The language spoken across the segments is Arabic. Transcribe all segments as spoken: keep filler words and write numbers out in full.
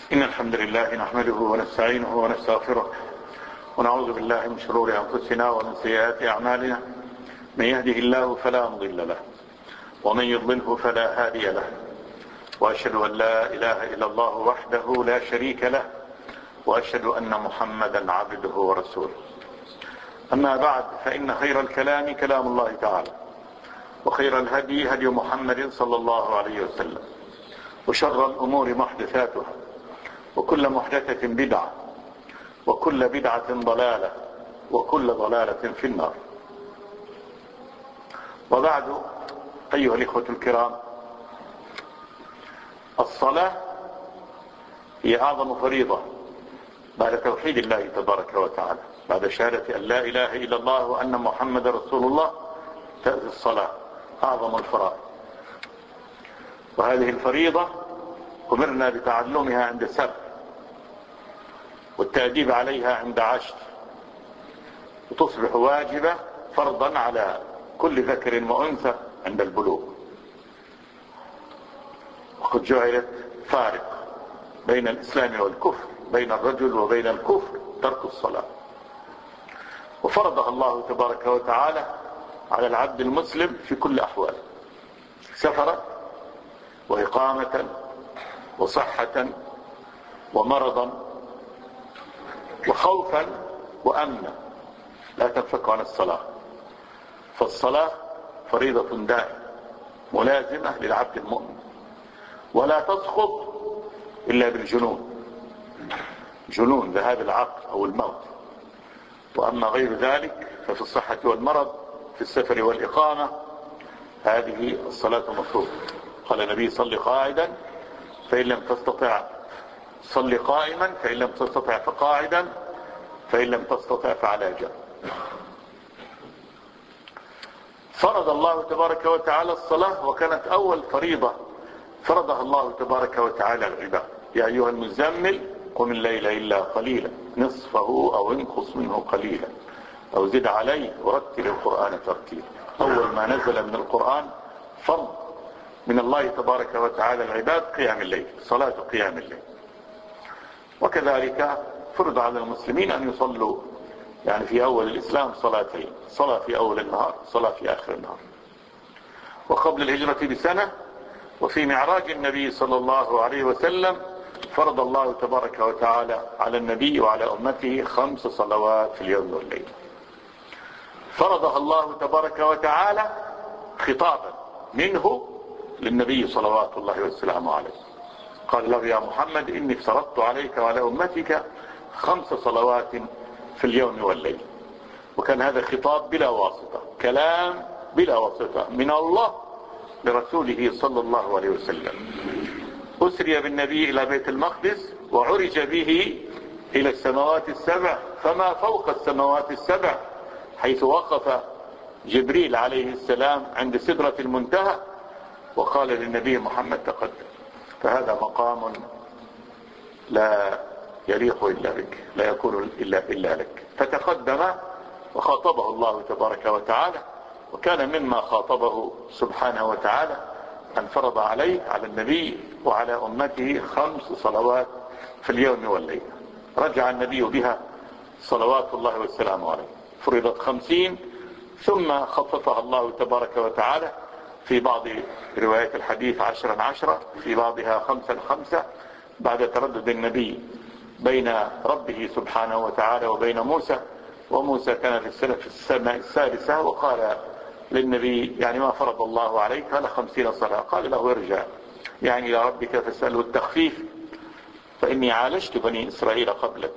إن الحمد لله نحمده ونستعينه ونستغفره ونعوذ بالله من شرور أنفسنا ومن سيئات أعمالنا. من يهده الله فلا مضل له ومن يضلله فلا هادي له، وأشهد أن لا إله إلا الله وحده لا شريك له، وأشهد أن محمدا عبده ورسوله. أما بعد، فإن خير الكلام كلام الله تعالى، وخير الهدي هدي محمد صلى الله عليه وسلم، وشر الأمور محدثاتها، وكل محدثة بدعة، وكل بدعة ضلالة، وكل ضلالة في النار. وبعد، أيها الإخوة الكرام، الصلاة هي أعظم فريضة بعد توحيد الله تبارك وتعالى، بعد شهادة أن لا إله إلا الله وأن محمد رسول الله تأتي الصلاة أعظم الفرائض. وهذه الفريضة أمرنا بتعلمها عند سبع، والتأديب عليها عند عشر، وتصبح واجبة فرضا على كل ذكر وأنثى عند البلوغ. وقد جعلت فارق بين الإسلام والكفر، بين الرجل وبين الكفر ترك الصلاة، وفرضها الله تبارك وتعالى على العبد المسلم في كل أحواله، سفرا وإقامة وصحة ومرضا وخوفا وأمنا، لا تنفك عن الصلاة. فالصلاة فريضة دائمة ملازمة للعبد المؤمن، ولا تسقط إلا بالجنون، جنون ذهاب العقل أو الموت. وأما غير ذلك ففي الصحة والمرض، في السفر والإقامة، هذه الصلاة مفروضة. قال النبي: صل قاعدا فإن لم تستطع صل قائما، فإن لم تستطع فقاعدا، فإن لم تستطع فعلى جنب. فرض الله تبارك وتعالى الصلاة، وكانت أول فريضة فرضها الله تبارك وتعالى العباد. يا أيها المزمل قم الليل إلا قليلا نصفه أو انقص منه قليلا أو زد عليه ورتل القرآن ترتيلا. أول ما نزل من القرآن فرض من الله تبارك وتعالى العباد قيام الليل، صلاة قيام الليل. وكذلك فرض على المسلمين أن يصلوا يعني في أول الإسلام صلاتين، صلاة في أول النهار، صلاة في آخر النهار. وقبل الهجرة بسنة وفي معراج النبي صلى الله عليه وسلم فرض الله تبارك وتعالى على النبي وعلى أمته خمس صلوات في اليوم والليل. فرضها الله تبارك وتعالى خطابا منه للنبي صلوات الله وسلامه عليه. قال له: يا محمد إني افترضت عليك وعلى أمتك خمس صلوات في اليوم والليل. وكان هذا خطاب بلا واسطة، كلام بلا واسطة من الله لرسوله صلى الله عليه وسلم. أسري بالنبي إلى بيت المقدس وعرج به إلى السماوات السبع، فما فوق السماوات السبع، حيث وقف جبريل عليه السلام عند سدرة المنتهى وقال للنبي محمد: تقدم. فهذا مقام لا يليق إلا بك، لا يكون إلا, إلا لك. فتقدم وخاطبه الله تبارك وتعالى، وكان مما خاطبه سبحانه وتعالى أن فرض عليه على النبي وعلى أمته خمس صلوات في اليوم والليل. رجع النبي بها صلوات الله والسلام عليه، فرضت خمسين، ثم خففها الله تبارك وتعالى في بعض روايات الحديث عشرا عشرا، في بعضها خمسا خمسة، بعد تردد النبي بين ربه سبحانه وتعالى وبين موسى. وموسى كان في السنة في السنة السادسة، وقال للنبي: يعني ما فرض الله عليك؟ قال: خمسين صلاة. قال له: ارجع يعني إلى ربك فاسأله التخفيف، فإني عالجت بني إسرائيل قبلك،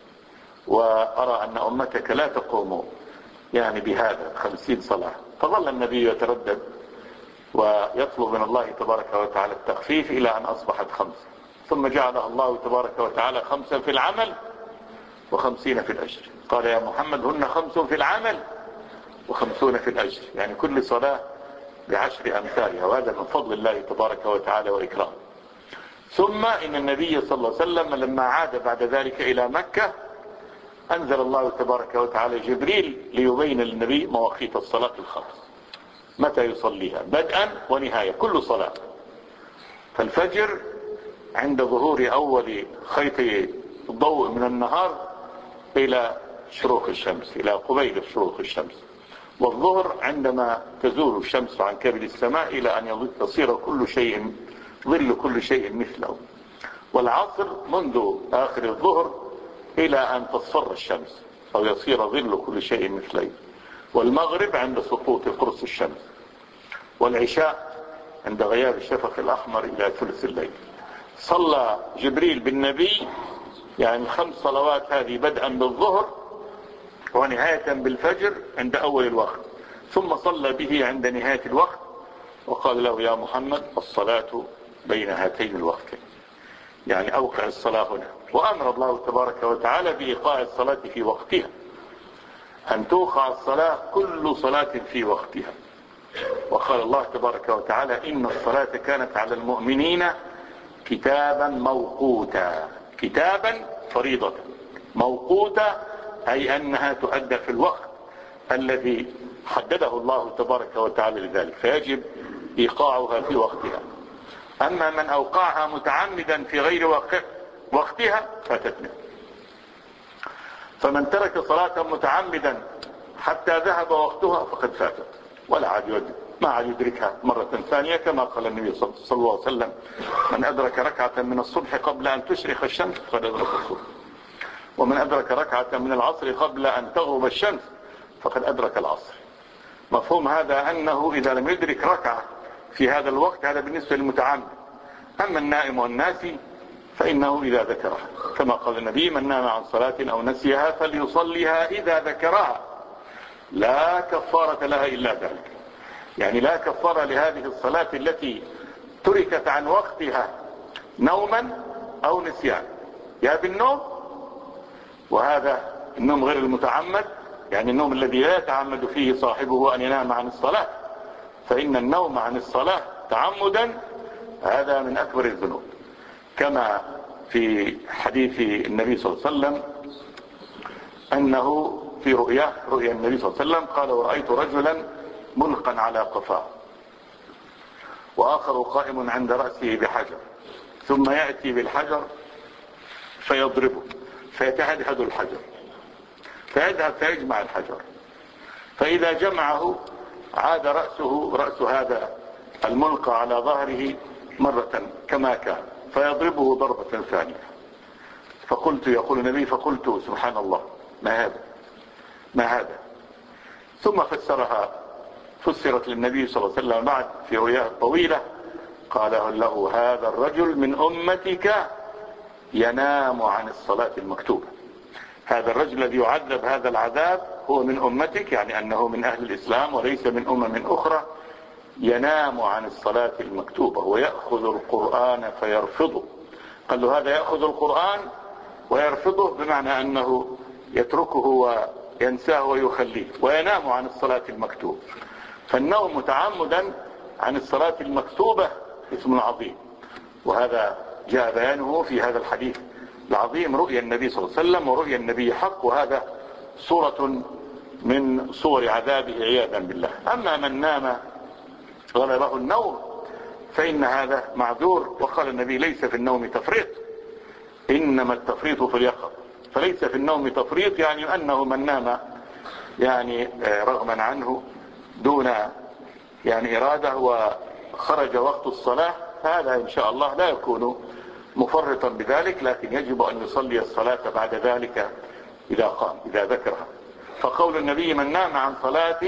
وأرى أن أمتك لا تقوم يعني بهذا خمسين صلاة. فظل النبي يتردد ويطلب من الله تبارك وتعالى التخفيف إلى أن أصبحت خمسة، ثم جعلها الله تبارك وتعالى خمسا في العمل وخمسين في الأجر. قال: يا محمد هن خمس في العمل وخمسون في الأجر، يعني كل صلاة بعشر أمثالها، وهذا من فضل الله تبارك وتعالى وإكرامه. ثم إن النبي صلى الله عليه وسلم لما عاد بعد ذلك إلى مكة أنزل الله تبارك وتعالى جبريل ليبين للنبي مواقيت الصلاة الخمس، متى يصليها بدءا ونهاية كل صلاة. فالفجر عند ظهور أول خيط ضوء من النهار إلى شروق الشمس، إلى قبيل شروق الشمس. والظهر عندما تزول الشمس عن كبد السماء إلى أن يصير كل شيء ظل كل شيء مثله. والعصر منذ آخر الظهر إلى أن تصفر الشمس أو يصير ظل كل شيء مثله. والمغرب عند سقوط قرص الشمس. والعشاء عند غياب الشفق الأحمر إلى ثلث الليل. صلى جبريل بالنبي يعني الخمس صلوات هذه بدءا بالظهر ونهاية بالفجر عند أول الوقت، ثم صلى به عند نهاية الوقت وقال له يا محمد الصلاة بين هاتين الوقتين، يعني أوقع الصلاة هنا. وأمر الله تبارك وتعالى بإيقاع الصلاة في وقتها، أن توقع الصلاة كل صلاة في وقتها. وقال الله تبارك وتعالى إن الصلاة كانت على المؤمنين كتابا موقوتا، كتابا فريضة، موقوتا أي أنها تؤدى في الوقت الذي حدده الله تبارك وتعالى لذلك، فيجب إيقاعها في وقتها. أما من أوقعها متعمدا في غير وقتها فاتتنا. فمن ترك صلاة متعمدا حتى ذهب وقتها فقد فاتت ولا عاد يدرك، ما عاد يدركها مرة ثانية، كما قال النبي صلى الله عليه وسلم من أدرك ركعة من الصبح قبل أن تشرق الشمس فقد أدرك الصبح، ومن أدرك ركعة من العصر قبل أن تغرب الشمس فقد أدرك العصر. مفهوم هذا أنه إذا لم يدرك ركعة في هذا الوقت هذا بالنسبة للمتعمد. أما النائم والناسي فإنه إذا ذكرها، كما قال النبي من نام عن صلاة أو نسيها فليصليها إذا ذكرها لا كفارة لها إلا ذلك. يعني لا كفارة لهذه الصلاة التي تركت عن وقتها نوما أو نسيان، يا بالنوم، وهذا النوم غير المتعمد، يعني النوم الذي لا يتعمد فيه صاحبه أن ينام عن الصلاة، فإن النوم عن الصلاة تعمدا هذا من أكبر الذنوب، كما في حديث النبي صلى الله عليه وسلم أنه في رؤياه رؤيا النبي صلى الله عليه وسلم قال ورأيت رجلا ملقا على قفاه وآخر قائم عند رأسه بحجر ثم يأتي بالحجر فيضربه فيتهدهد الحجر فيذهب فيجمع الحجر، فإذا جمعه عاد رأسه رأس هذا الملقى على ظهره مرة كما كان فيضربه ضربة ثانية. فقلت يقول النبي فقلت سبحان الله ما هذا ما هذا ثم فسرها فسرت للنبي صلى الله عليه وسلم بعد في رؤياه الطويلة قال له هذا الرجل من أمتك ينام عن الصلاة المكتوبة. هذا الرجل الذي يعذب هذا العذاب هو من أمتك، يعني أنه من أهل الإسلام وليس من أمم أخرى، ينام عن الصلاة المكتوبة ويأخذ القرآن فيرفضه. قال له هذا يأخذ القرآن ويرفضه بمعنى أنه يتركه وينساه ويخليه وينام عن الصلاة المكتوبة. فالنوم متعمدا عن الصلاة المكتوبة اسم عظيم، وهذا جاء بيانه في هذا الحديث العظيم رؤيا النبي صلى الله عليه وسلم، ورؤيا النبي حق، وهذا صورة من صور عذابه عياذا بالله. أما من نام غلبه النوم فإن هذا معذور، وقال النبي ليس في النوم تفريط إنما التفريط في اليقظة، فليس في النوم تفريط يعني أنه من نام يعني رغما عنه دون يعني إرادة وخرج وقت الصلاة هذا إن شاء الله لا يكون مفرطا بذلك، لكن يجب أن يصلي الصلاة بعد ذلك إذا قام إذا ذكرها. فقول النبي من نام عن صلاة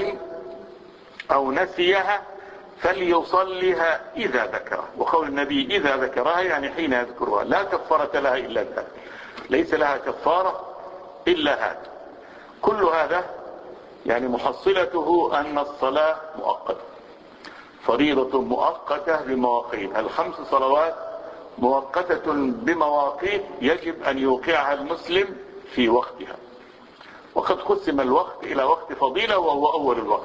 أو نسيها فليصليها إذا ذكرها، وقول النبي إذا ذكرها يعني حين يذكرها، لا كفارة لها إلا ذلك، ليس لها كفارة إلا هذا. كل هذا يعني محصلته أن الصلاة مؤقتة، فريضة مؤقتة بمواقيت، الخمس صلوات مؤقتة بمواقيت يجب أن يوقعها المسلم في وقتها. وقد قسم الوقت إلى وقت فضيلة وهو أول الوقت،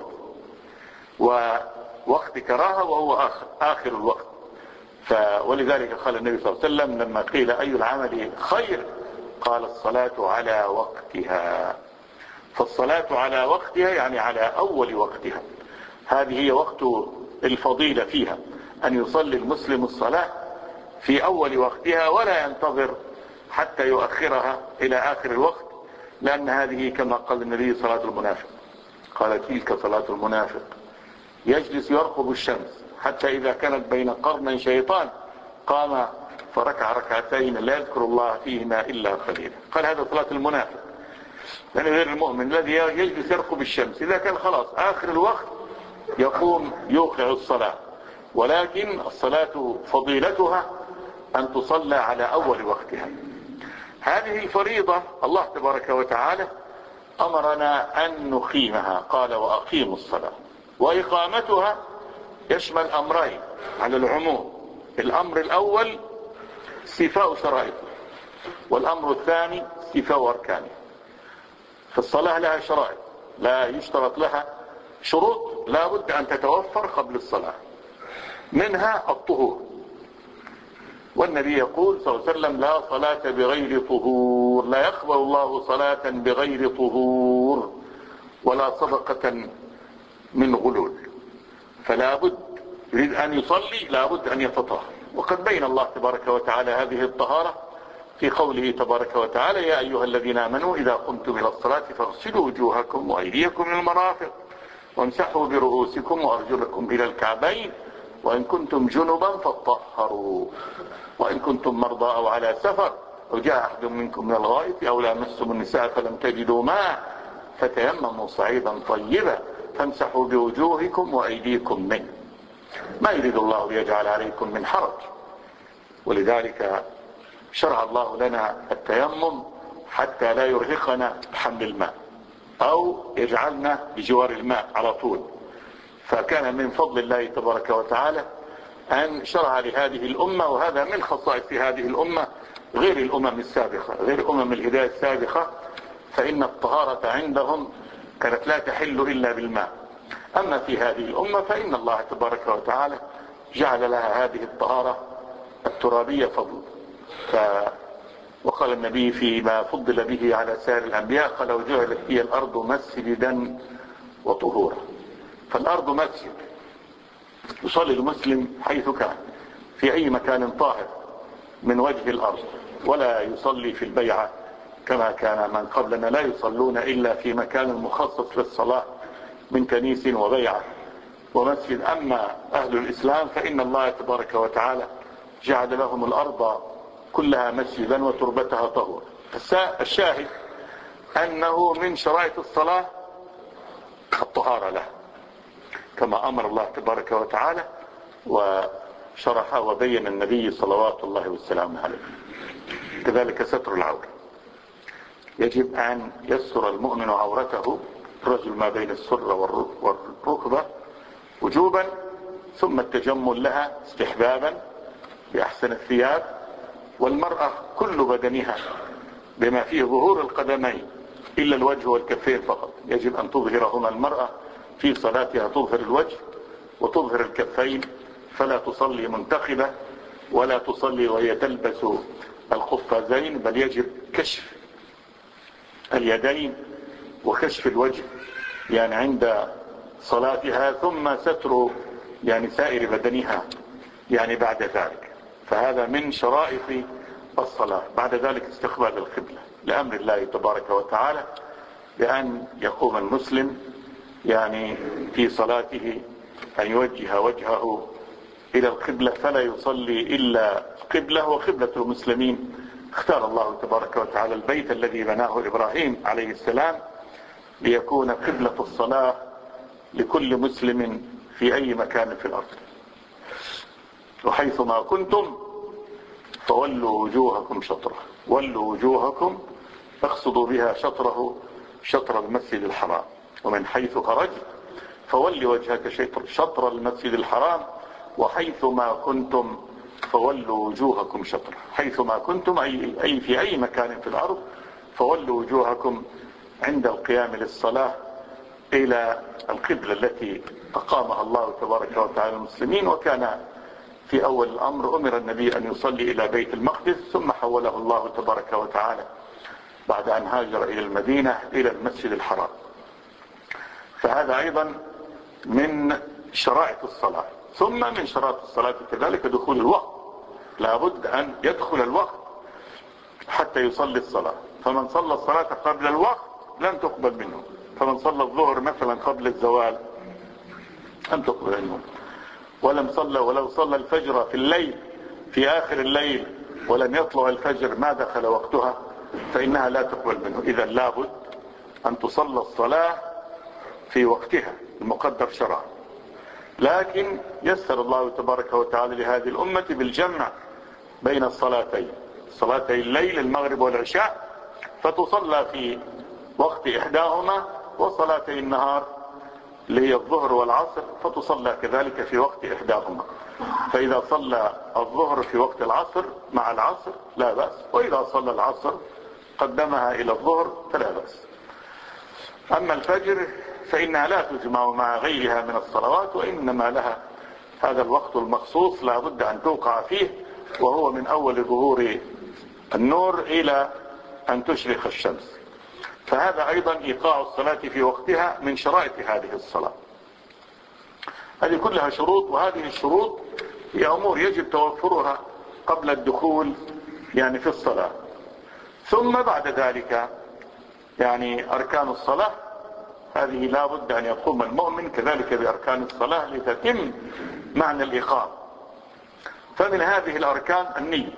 ووقت كراهة وهو آخر, آخر الوقت. ولذلك قال النبي صلى الله عليه وسلم لما قيل أي العمل خير قال الصلاة على وقتها. فالصلاة على وقتها يعني على أول وقتها، هذه هي وقت الفضيلة فيها، أن يصلي المسلم الصلاة في أول وقتها ولا ينتظر حتى يؤخرها إلى آخر الوقت، لأن هذه كما قال النبي صلاة المنافق، قال تلك صلاة المنافق يجلس يرقب الشمس حتى إذا كانت بين قرني شيطان قام فركع ركعتين لا يذكر الله فيهما إلا قليلا. قال هذا صلاة المنافق، يعني غير المؤمن الذي يجلس يرقب الشمس إذا كان خلاص آخر الوقت يقوم يوقع الصلاة. ولكن الصلاة فضيلتها أن تصلى على أول وقتها. هذه فريضة الله تبارك وتعالى أمرنا أن نقيمها، قال وأقيموا الصلاة. وإقامتها يشمل أمرين على العموم، الأمر الأول استيفاء شرائطه، والأمر الثاني استيفاء أركانه. فالصلاة لها شرائط، لا يشترط لها شروط لا بد أن تتوفر قبل الصلاة، منها الطهور. والنبي يقول صلى الله عليه وسلم لا صلاة بغير طهور، لا يقبل الله صلاة بغير طهور ولا صدقة من غلول. فلا بد يريد أن يصلي لا بد أن يتطهر. وقد بين الله تبارك وتعالى هذه الطهارة في قوله تبارك وتعالى يا أيها الذين آمنوا إذا قمتم إلى الصلاة فاغسلوا وجوهكم وأيديكم من المرافق وامسحوا برؤوسكم وأرجلكم إلى الكعبين وإن كنتم جنبا فاطهروا وإن كنتم مرضى أو على سفر أو جاء أحد منكم من الغائط أو لامستم النساء فلم تجدوا ماء فتيمموا صعيدا طيبا فامسحوا بوجوهكم وأيديكم منه. ما يريد الله ليجعل عليكم من حرج، ولذلك شرع الله لنا التيمم حتى لا يرهقنا حمل الماء أو يجعلنا بجوار الماء على طول. فكان من فضل الله تبارك وتعالى أن شرع لهذه الأمة، وهذا من خصائص هذه الأمة غير الأمم السابقة، غير أمم الهداية السابقة، فإن الطهارة عندهم كانت لا تحل إلا بالماء. أما في هذه الأمة فإن الله تبارك وتعالى جعل لها هذه الطهارة الترابية فضل. ف... وقال النبي فيما فضل به على سائر الأنبياء قال وجعلت هي الأرض مسجدا وطهورا. فالأرض مسجد، يصلي المسلم حيث كان في أي مكان طاهر من وجه الأرض، ولا يصلي في البيعة كما كان من قبلنا لا يصلون إلا في مكان مخصص للصلاة من كنيس وبيعة ومسجد. أما أهل الإسلام فإن الله تبارك وتعالى جعل لهم الأرض كلها مسجدا وتربتها طهور. الشاهد أنه من شرائط الصلاة الطهارة له كما أمر الله تبارك وتعالى وشرح وبين النبي صلوات الله والسلام عليه. كذلك ستر العورة، يجب أن يستر المؤمن عورته، الرجل ما بين السرة والركبة وجوبا، ثم التجمل لها استحبابا بأحسن الثياب، والمرأة كل بدنها بما فيه ظهور القدمين إلا الوجه والكفين فقط يجب أن تظهرهما المرأة في صلاتها، تظهر الوجه وتظهر الكفين، فلا تصلي منتقبة ولا تصلي وهي تلبس القفازين، بل يجب كشف اليدين وكشف الوجه يعني عند صلاتها، ثم ستر يعني سائر بدنها يعني بعد ذلك. فهذا من شرائط الصلاة. بعد ذلك استقبال القبلة لأمر الله تبارك وتعالى بأن يقوم المسلم يعني في صلاته أن يوجه وجهه إلى القبلة فلا يصلي إلا قبلة وقبلة المسلمين. اختار الله تبارك وتعالى البيت الذي بناه إبراهيم عليه السلام ليكون قبلة الصلاة لكل مسلم في أي مكان في الأرض. وحيثما كنتم فولوا وجوهكم شطره، ولوا وجوهكم اقصدوا بها شطره شطر المسجد الحرام، ومن حيث خرجت فول وجهك شطر المسجد الحرام وحيثما كنتم فولوا وجوهكم شطره. حيثما كنتم أي, أي في أي مكان في الأرض فولوا وجوهكم عند القيام للصلاة إلى القبلة التي أقامها الله تبارك وتعالى المسلمين. وكان في أول الأمر أمر النبي أن يصلي إلى بيت المقدس، ثم حوله الله تبارك وتعالى بعد أن هاجر إلى المدينة إلى المسجد الحرام. فهذا أيضا من شرائط الصلاة. ثم من شرائط الصلاة كذلك دخول الوقت، لابد أن يدخل الوقت حتى يصلي الصلاة. فمن صلى الصلاة قبل الوقت لم تقبل منه. فمن صلى الظهر مثلا قبل الزوال لم تقبل منه. ولم صلى ولو صلى الفجر في الليل في آخر الليل ولم يطلع الفجر ما دخل وقتها فإنها لا تقبل منه. إذا لابد أن تصلى الصلاة في وقتها المقدر شرعا. لكن يسر الله تبارك وتعالى لهذه الأمة بالجمع بين الصلاتين، صلاتي الليل المغرب والعشاء، فتصلى في وقت إحداهما، وصلاتي النهار اللي هي الظهر والعصر فتصلى كذلك في وقت إحداهما. فإذا صلى الظهر في وقت العصر مع العصر لا بأس، وإذا صلى العصر قدمها إلى الظهر فلا بأس. أما الفجر فإنها لا تجمع مع غيرها من الصلوات، وإنما لها هذا الوقت المخصوص لا بد أن توقع فيه، وهو من أول ظهور النور إلى أن تشرق الشمس. فهذا أيضا إيقاع الصلاة في وقتها من شرائط هذه الصلاة. هذه كلها شروط، وهذه الشروط هي أمور يجب توفرها قبل الدخول يعني في الصلاة. ثم بعد ذلك يعني أركان الصلاة هذه لا بد أن يقوم المؤمن كذلك بأركان الصلاة لتتم معنى الإقامة. فمن هذه الأركان النية،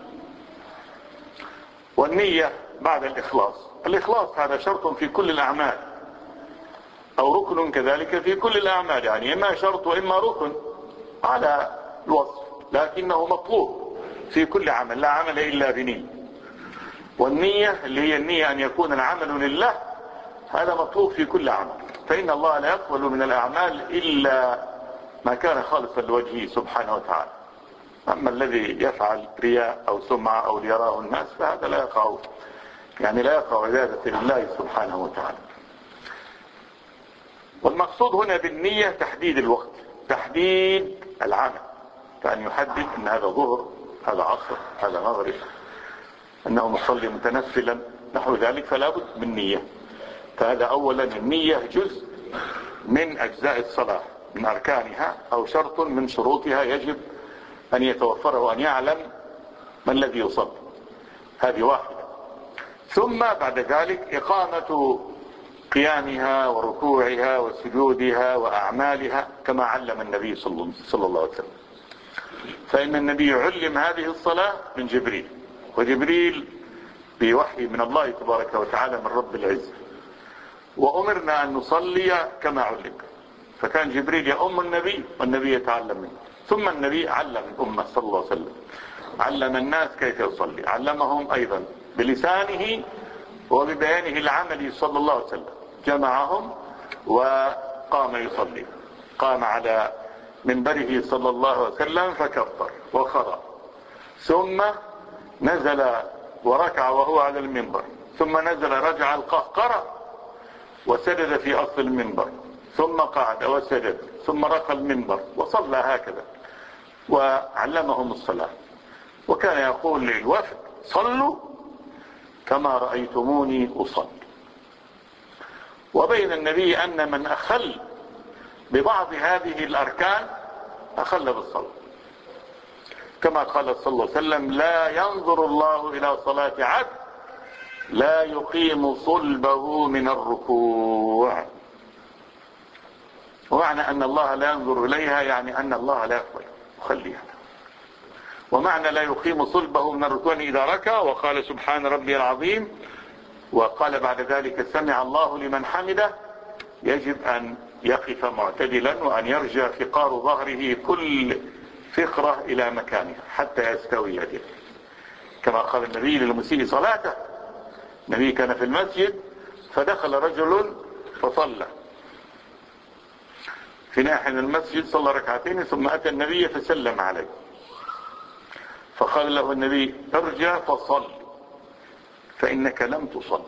والنية بعد الإخلاص. الإخلاص هذا شرط في كل الأعمال، أو ركن كذلك في كل الأعمال، يعني إما شرط وإما ركن على الوصف، لكنه مطلوب في كل عمل، لا عمل إلا بنية. والنية اللي هي النية أن يكون العمل لله، هذا مطلوب في كل عمل، فإن الله لا يقبل من الأعمال إلا ما كان خالصا لوجهه سبحانه وتعالى. أما الذي يفعل رياء أو سمعة أو ليراه الناس فهذا لا يقع يعني لا يقع عبادة لله سبحانه وتعالى. والمقصود هنا بالنية تحديد الوقت، تحديد العمل، فأن يحدد أن هذا ظهر، هذا عصر، هذا مغرب، أنه مصلي متنفلا نحو ذلك، فلا بد من نية. فهذا أولا النية جزء من أجزاء الصلاة، من أركانها أو شرط من شروطها يجب أن يتوفره وأن يعلم ما الذي يصلي. هذه واحدة. ثم بعد ذلك إقامة قيامها وركوعها وسجودها وأعمالها كما علم النبي صلى الله عليه وسلم. فإن النبي علم هذه الصلاة من جبريل، وجبريل بوحي من الله تبارك وتعالى من رب العزة، وأمرنا أن نصلي كما علم. فكان جبريل يؤم النبي والنبي يتعلم منه، ثم النبي علم الأمة صلى الله عليه وسلم، علم الناس كيف يصلي، علمهم أيضا بلسانه وببيانه العملي صلى الله عليه وسلم، جمعهم وقام يصلي. قام على منبره صلى الله عليه وسلم فكبر وخضع، ثم نزل وركع وهو على المنبر، ثم نزل رجع القهقرة وسجد في أصل المنبر، ثم قعد وسجد، ثم رقى المنبر وصلى هكذا، وعلمهم الصلاة. وكان يقول للوفد صلوا كما رأيتموني أصلي. وبين النبي أن من أخل ببعض هذه الأركان أخل بالصلاة، كما قال صلى الله عليه وسلم لا ينظر الله إلى صلاة عبد لا يقيم صلبه من الركوع. ومعنى أن الله لا ينظر إليها يعني أن الله لا يقبل يخليها. ومعنى لا يقيم صلبه من الركوع إذا ركع وقال سبحان ربي العظيم وقال بعد ذلك سمع الله لمن حمده، يجب أن يقف معتدلا وأن يرجع فقار ظهره كل فقرة إلى مكانها حتى يستوي يده، كما قال النبي للمسيء صلاته. النبي كان في المسجد فدخل رجل فصلى في ناحية المسجد، صلى ركعتين ثم أتى النبي فسلم عليه، فقال له النبي ارجع فصل فإنك لم تصل.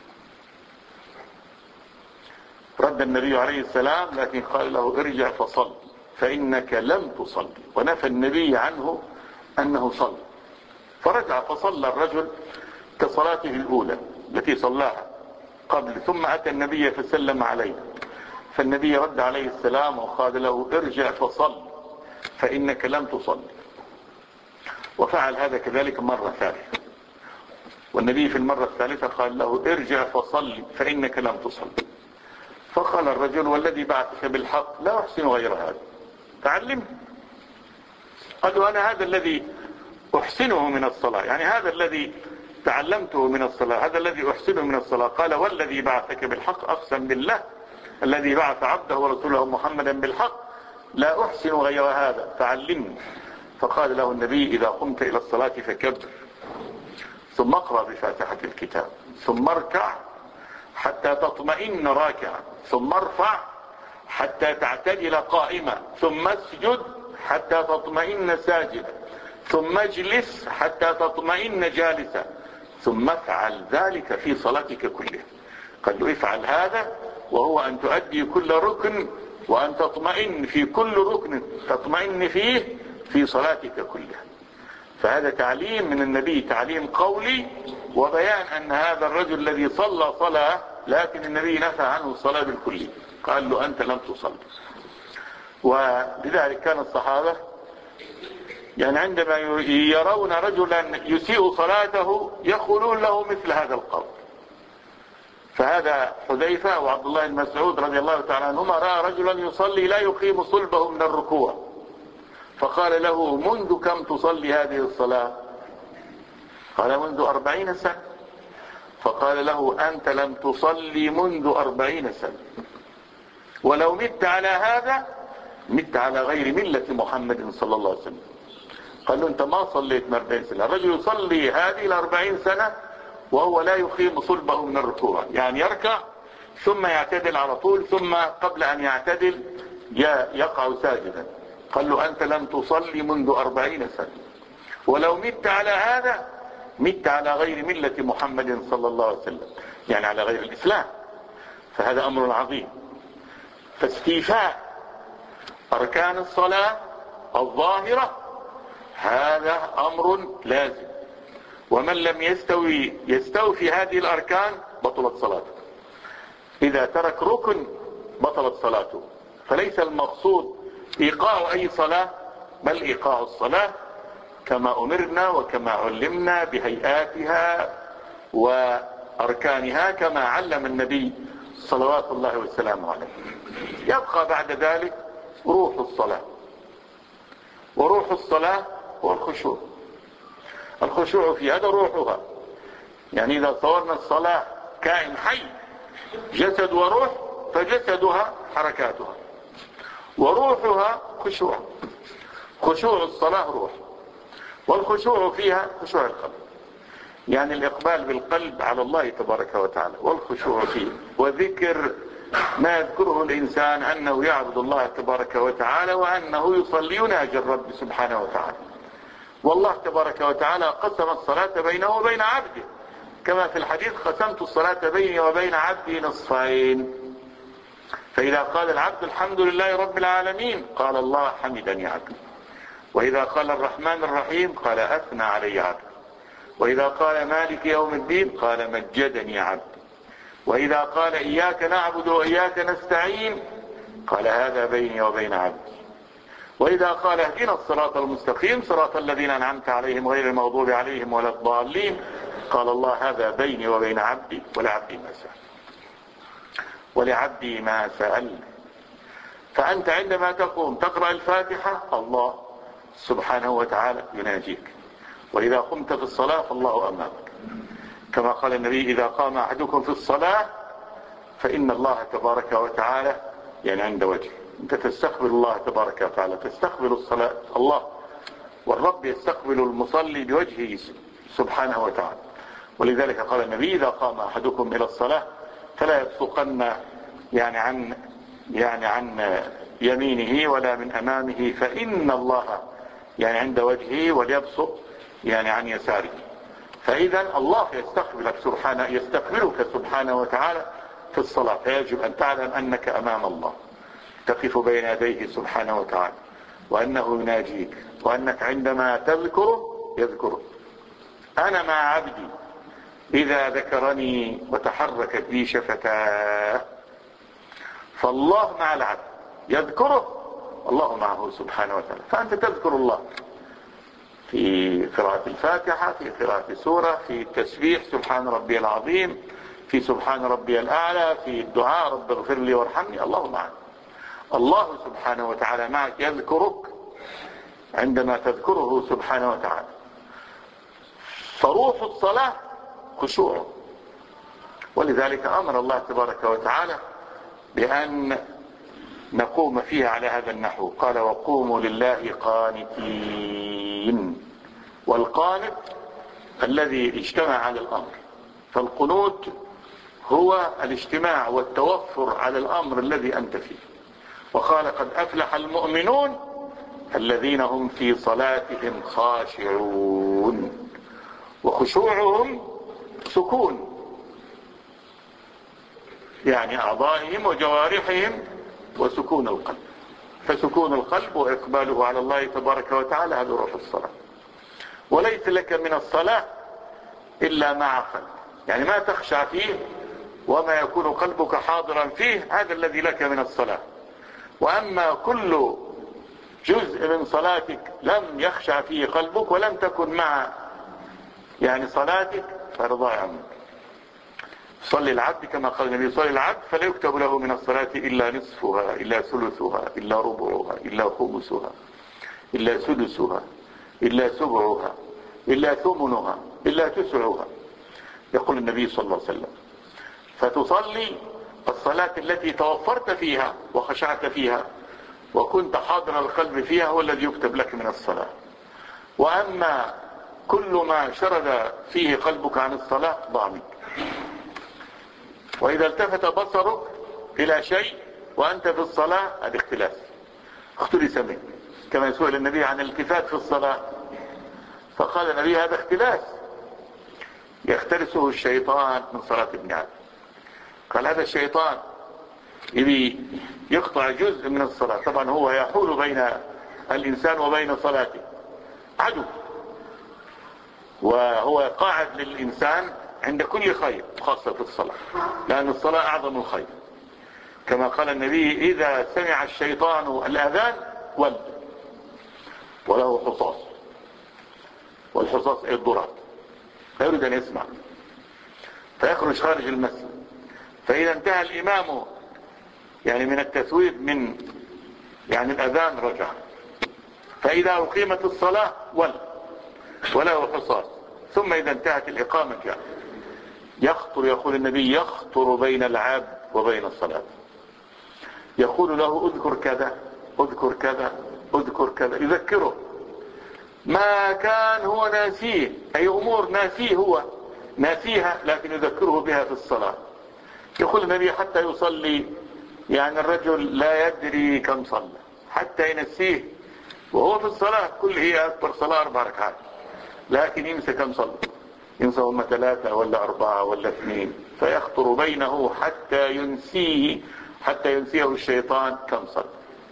رد النبي عليه السلام لكن قال له ارجع فصل فإنك لم تصل، ونفى النبي عنه أنه صلى. فرجع فصلى الرجل كصلاته الأولى التي صلاها قبل، ثم أتى النبي فسلم عليه، فالنبي رد عليه السلام وقال له ارجع فصل فإنك لم تصل. وفعل هذا كذلك مرة ثالثة، والنبي في المرة الثالثة قال له ارجع فصل فإنك لم تصل. فقال الرجل والذي بعثك بالحق لا أحسن غير هذا، تعلم. قال له أنا هذا الذي أحسنه من الصلاة، يعني هذا الذي تعلمته من الصلاة، هذا الذي أحسنه من الصلاة. قال والذي بعثك بالحق أقسم بالله الذي بعث عبده ورسوله محمدا بالحق لا أحسن غير هذا فعلمني. فقال له النبي إذا قمت إلى الصلاة فكبر، ثم اقرأ بفاتحة الكتاب، ثم اركع حتى تطمئن راكعا، ثم ارفع حتى تعتدل قائما، ثم اسجد حتى تطمئن ساجدا، ثم اجلس حتى تطمئن جالسا، ثم افعل ذلك في صلاتك كلها. قال له افعل هذا وهو أن تؤدي كل ركن وأن تطمئن في كل ركن تطمئن فيه في صلاتك كلها. فهذا تعليم من النبي، تعليم قولي وبيان أن هذا الرجل الذي صلى صلاة لكن النبي نفى عنه الصلاة بالكلية، قال له أنت لم تصل. ولذلك كان الصحابة يعني عندما يرون رجلا يسيء صلاته يقولون له مثل هذا القول. فهذا حذيفة وعبد الله بن مسعود رضي الله تعالى عنهما رأى رجلا يصلي لا يقيم صلبه من الركوع، فقال له منذ كم تصلي هذه الصلاة؟ قال منذ أربعين سنة. فقال له أنت لم تصلي منذ أربعين سنة، ولو مت على هذا مت على غير ملة محمد صلى الله عليه وسلم. قال له أنت ما صليت من أربعين سنة. الرجل يصلي هذه الأربعين سنة وهو لا يقيم صلبه من الركوع، يعني يركع ثم يعتدل على طول، ثم قبل أن يعتدل يقع ساجدا. قال له أنت لم تصلي منذ أربعين سنة، ولو مت على هذا مت على غير ملة محمد صلى الله عليه وسلم، يعني على غير الإسلام. فهذا أمر عظيم. فاستيفاء أركان الصلاة الظاهرة هذا أمر لازم، ومن لم يستوي يستوفي هذه الأركان بطلت صلاته. إذا ترك ركن بطلت صلاته. فليس المقصود إيقاع أي صلاة، بل إيقاع الصلاة كما أمرنا وكما علمنا بهيئاتها وأركانها كما علم النبي صلوات الله والسلام عليه. يبقى بعد ذلك روح الصلاة، وروح الصلاة هو الخشوع. الخشوع في هذا روحها، يعني إذا صورنا الصلاة كائن حي جسد وروح، فجسدها حركاتها وروحها خشوع. خشوع الصلاة روح، والخشوع فيها خشوع القلب، يعني الإقبال بالقلب على الله تبارك وتعالى، والخشوع فيه وذكر ما يذكره الإنسان أنه يعبد الله تبارك وتعالى وأنه يصلي يناجي الرب سبحانه وتعالى. والله تبارك وتعالى قسم الصلاة بينه وبين عبده، كما في الحديث قسمت الصلاة بيني وبين عبدي نصفين. فإذا قال العبد الحمد لله رب العالمين قال الله حمدني عبدي، وإذا قال الرحمن الرحيم قال أثنى علي عبدي، وإذا قال مالك يوم الدين قال مجدني عبدي، وإذا قال إياك نعبد وإياك نستعين قال هذا بيني وبين عبدي، وإذا قال اهدنا الصراط المستقيم صراط الذين أنعمت عليهم غير المغضوب عليهم ولا الضالين قال الله هذا بيني وبين عبدي ولعبدي ما سأل ولعبدي ما سأل. فأنت عندما تقوم تقرأ الفاتحة الله سبحانه وتعالى يناجيك، وإذا قمت في الصلاة فالله أمامك، كما قال النبي إذا قام أحدكم في الصلاة فإن الله تبارك وتعالى يعني عند وجهه. أنت تستقبل الله تبارك وتعالى، تستقبل الصلاة الله، والرب يستقبل المصلي بوجهه سبحانه وتعالى. ولذلك قال النبي إذا قام أحدكم إلى الصلاة فلا يبصقن يعني عن يعني عن يمينه ولا من أمامه فإن الله يعني عند وجهه، وليبصق يعني عن يساره. فإذا الله يستقبلك سبحانه يستقبلك سبحانه وتعالى في الصلاة، فيجب أن تعلم أنك أمام الله تقف بين يديه سبحانه وتعالى، وأنه يناجيك، وأنك عندما تذكره يذكره. أنا مع عبدي إذا ذكرني وتحركت بي شفتاه. فالله مع العبد يذكره، الله معه سبحانه وتعالى. فأنت تذكر الله في قراءة الفاتحة، في قراءة سورة، في التسبيح سبحان ربي العظيم، في سبحان ربي الأعلى، في الدعاء رب اغفر لي وارحمني. الله معك، الله سبحانه وتعالى معك، يذكرك عندما تذكره سبحانه وتعالى. فروح الصلاة خشوع، ولذلك أمر الله تبارك وتعالى بأن نقوم فيها على هذا النحو. قال وقوموا لله قانتين. والقانت الذي اجتمع على الأمر، فالقنوت هو الاجتماع والتوفر على الأمر الذي أنت فيه. وقال قد أفلح المؤمنون الذين هم في صلاتهم خاشعون. وخشوعهم سكون، يعني أعضائهم وجوارحهم وسكون القلب. فسكون القلب وإقباله على الله تبارك وتعالى هذا روح الصلاة. وليس لك من الصلاة إلا مع قلب، يعني ما تخشع فيه وما يكون قلبك حاضرا فيه، هذا الذي لك من الصلاة. وأما كل جزء من صلاتك لم يخشع فيه قلبك ولم تكن مع يعني صلاتك فهذا ضائع منك. صلي العبد كما قال النبي صلي العبد فلا يكتب له من الصلاة إلا نصفها إلا ثلثها إلا ربعها إلا خمسها إلا سدسها إلا سبعها إلا ثمنها إلا تسعها، يقول النبي صلى الله عليه وسلم. فتصلي الصلاة التي توفرت فيها وخشعت فيها وكنت حاضر القلب فيها هو الذي يكتب لك من الصلاة. وأما كل ما شرد فيه قلبك عن الصلاة ضاع منك. وإذا التفت بصرك إلى شيء وأنت في الصلاة هذا اختلاس، اختلس منك، كما سئل النبي عن الالتفات في الصلاة فقال النبي هذا اختلاس يختلسه الشيطان من صلاة ابن آدم. قال هذا الشيطان يبي يقطع جزء من الصلاة، طبعا هو يحول بين الإنسان وبين صلاته، عدو، وهو قاعد للإنسان عند كل خير خاصة في الصلاة، لأن الصلاة أعظم الخير. كما قال النبي إذا سمع الشيطان الأذان ولد وله حصاص، والحصاص أي الضرات، لا يريد أن يسمع فيخرج خارج المسجد. فإذا انتهى الإمام يعني من التثويب من يعني الأذان رجع، فإذا أقيمت الصلاة ولد وله حصاص، ثم إذا انتهت الإقامة جاء يخطر، يقول النبي يخطر بين العبد وبين الصلاة، يقول له اذكر كذا اذكر كذا اذكر كذا، يذكره ما كان هو ناسيه، أي أمور ناسيه هو ناسيها لكن يذكره بها في الصلاة. يقول النبي حتى يصلي يعني الرجل لا يدري كم صلى حتى ينسيه وهو في الصلاة، كل هي أكبر صلاة أربع ركعات لكن ينسى كم صلى، ينسى هم ثلاثة ولا أربعة ولا اثنين، فيخطر بينه حتى ينسيه حتى ينسيه الشيطان كم صلى.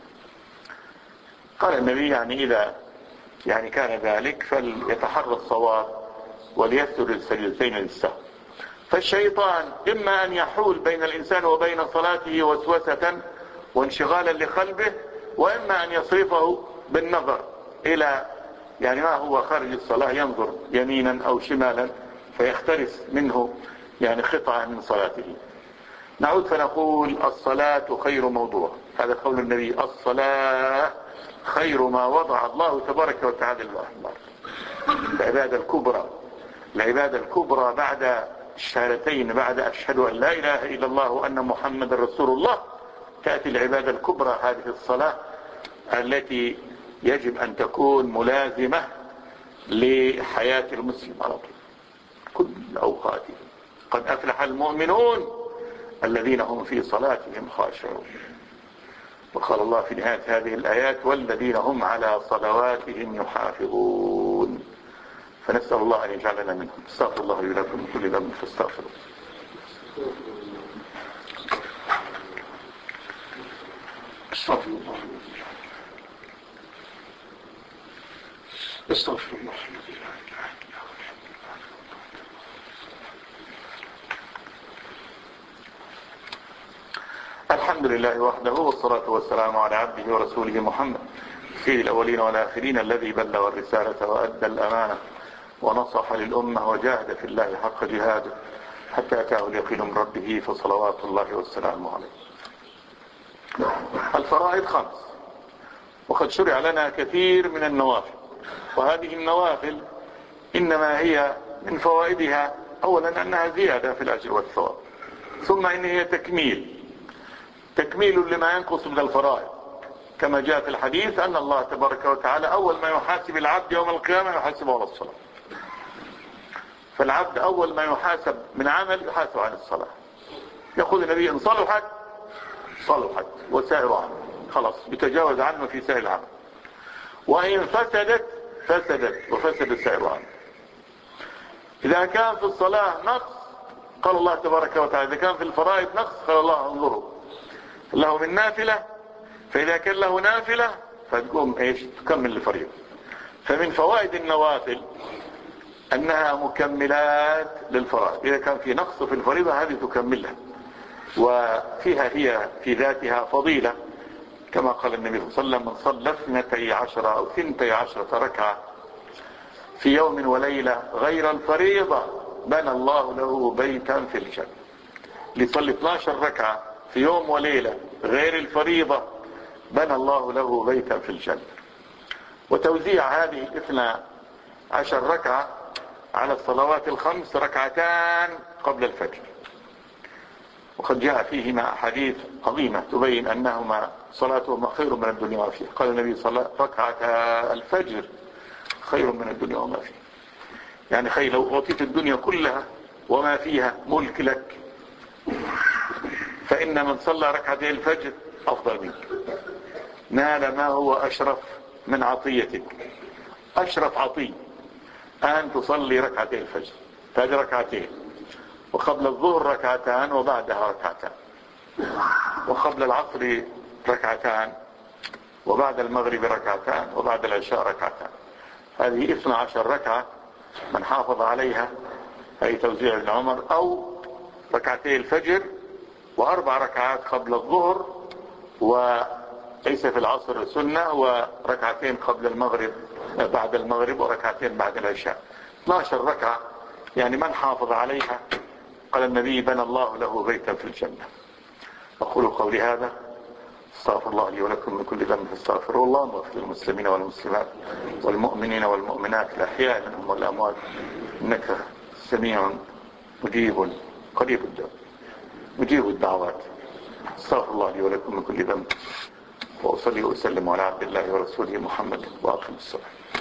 قال النبي يعني إذا يعني كان ذلك فليتحرى الصواب وليسر السجدتين للسهو. فالشيطان إما أن يحول بين الإنسان وبين صلاته وسوسة وانشغالا لقلبه، وإما أن يصرفه بالنظر إلى يعني ما هو خارج الصلاة، ينظر يمينا أو شمالا فيختلس منه يعني قطعة من صلاته. نعود فنقول الصلاة خير موضوع، هذا قول النبي الصلاة خير ما وضع الله تبارك وتعالى للأحمر. العبادة الكبرى، العبادة الكبرى بعد الشهادتين، بعد أشهد أن لا إله إلا الله وأن محمد رسول الله، تأتي العبادة الكبرى هذه الصلاة التي يجب أن تكون ملازمة لحياة المسلم على طول كل أوقاته. قد أفلح المؤمنون الذين هم في صلاتهم خاشعون. وقال الله في نهاية هذه الآيات والذين هم على صلواتهم يحافظون. فنسأل الله أن يجعلنا منهم. استغفر الله لي ولكم من كل ذنب فاستغفروه. استغفر الله استغفر الله الحمد لله وحده، والصلاة والسلام على عبده ورسوله محمد سيد الأولين والآخرين الذي بلغ الرسالة وأدى الأمانة ونصح للأمة وجاهد في الله حق جهاده حتى أتاه اليقين من ربه فصلوات الله والسلام عليه. الفرائض خمس، وقد شرع لنا كثير من النوافل، وهذه النوافل إنما هي من فوائدها أولا أنها زيادة في الأجر والثواب، ثم إن هي تكميل تكميل لما ينقص من الفرائض، كما جاء في الحديث أن الله تبارك وتعالى أول ما يحاسب العبد يوم القيامة يحاسبه على الصلاة. فالعبد أول ما يحاسب من عمل يحاسب عن الصلاة. يقول النبي إن صلحت صلحت وسائر عمل، خلاص يتجاوز عنه في سائر العمل، وإن فسدت فسدت وفسد سائر عمل. إذا كان في الصلاة نقص قال الله تبارك وتعالى، إذا كان في الفرائض نقص قال الله انظروا له من نافلة، فإذا كان له نافلة فتقوم إيش تكمل الفريضة. فمن فوائد النوافل أنها مكملات للفرائض، إذا كان في نقص في الفريضة هذه تكملها، وفيها هي في ذاتها فضيلة، كما قال النبي صلى الله عليه وسلم من صلى اثنتي عشرة أو ثنتي عشرة ركعة في يوم وليلة غير الفريضة بنى الله له بيتا في الجنة. ليصلي اثنتي عشرة ركعة في يوم وليلة غير الفريضة بنى الله له بيتا في الجنة. وتوزيع هذه اثنتي عشرة ركعة على الصلوات الخمس ركعتان قبل الفجر، وقد جاء فيهما أحاديث عظيمة تبين أنهما صلاتهما خير من الدنيا وما فيها. قال النبي صلى الله عليه وسلم ركعتا الفجر خير من الدنيا وما فيها، يعني خير لو أعطيت الدنيا كلها وما فيها ملك لك، فإن من صلى ركعتي الفجر أفضل منك، نال ما هو أشرف من عطيتك. أشرف عطية أن تصلي ركعتي الفجر، هذه ركعتين، وقبل الظهر ركعتان وبعدها ركعتان، وقبل العصر ركعتان، وبعد المغرب ركعتان، وبعد العشاء ركعتان. هذه اثنتي عشرة ركعة من حافظ عليها، أي توزيع ابن عمر، أو ركعتي الفجر وأربع ركعات قبل الظهر، وليس في العصر سنة، وركعتين قبل المغرب بعد المغرب، وركعتين بعد العشاء. اثنتي عشرة ركعة يعني من حافظ عليها قال النبي بنى الله له بيتا في الجنة. أقول قولي هذا، استغفر الله لي ولكم من كل ذنب فاستغفروا الله، واغفر للمسلمين والمسلمات والمؤمنين والمؤمنات الأحياء منهم والأموات إنك سميع مجيب قريب الدعوة مجيب الدعوات. استغفر الله لي ولكم من كل ذنب، وأصلي وأسلم على عبد الله ورسوله محمد وأقم الصلاة.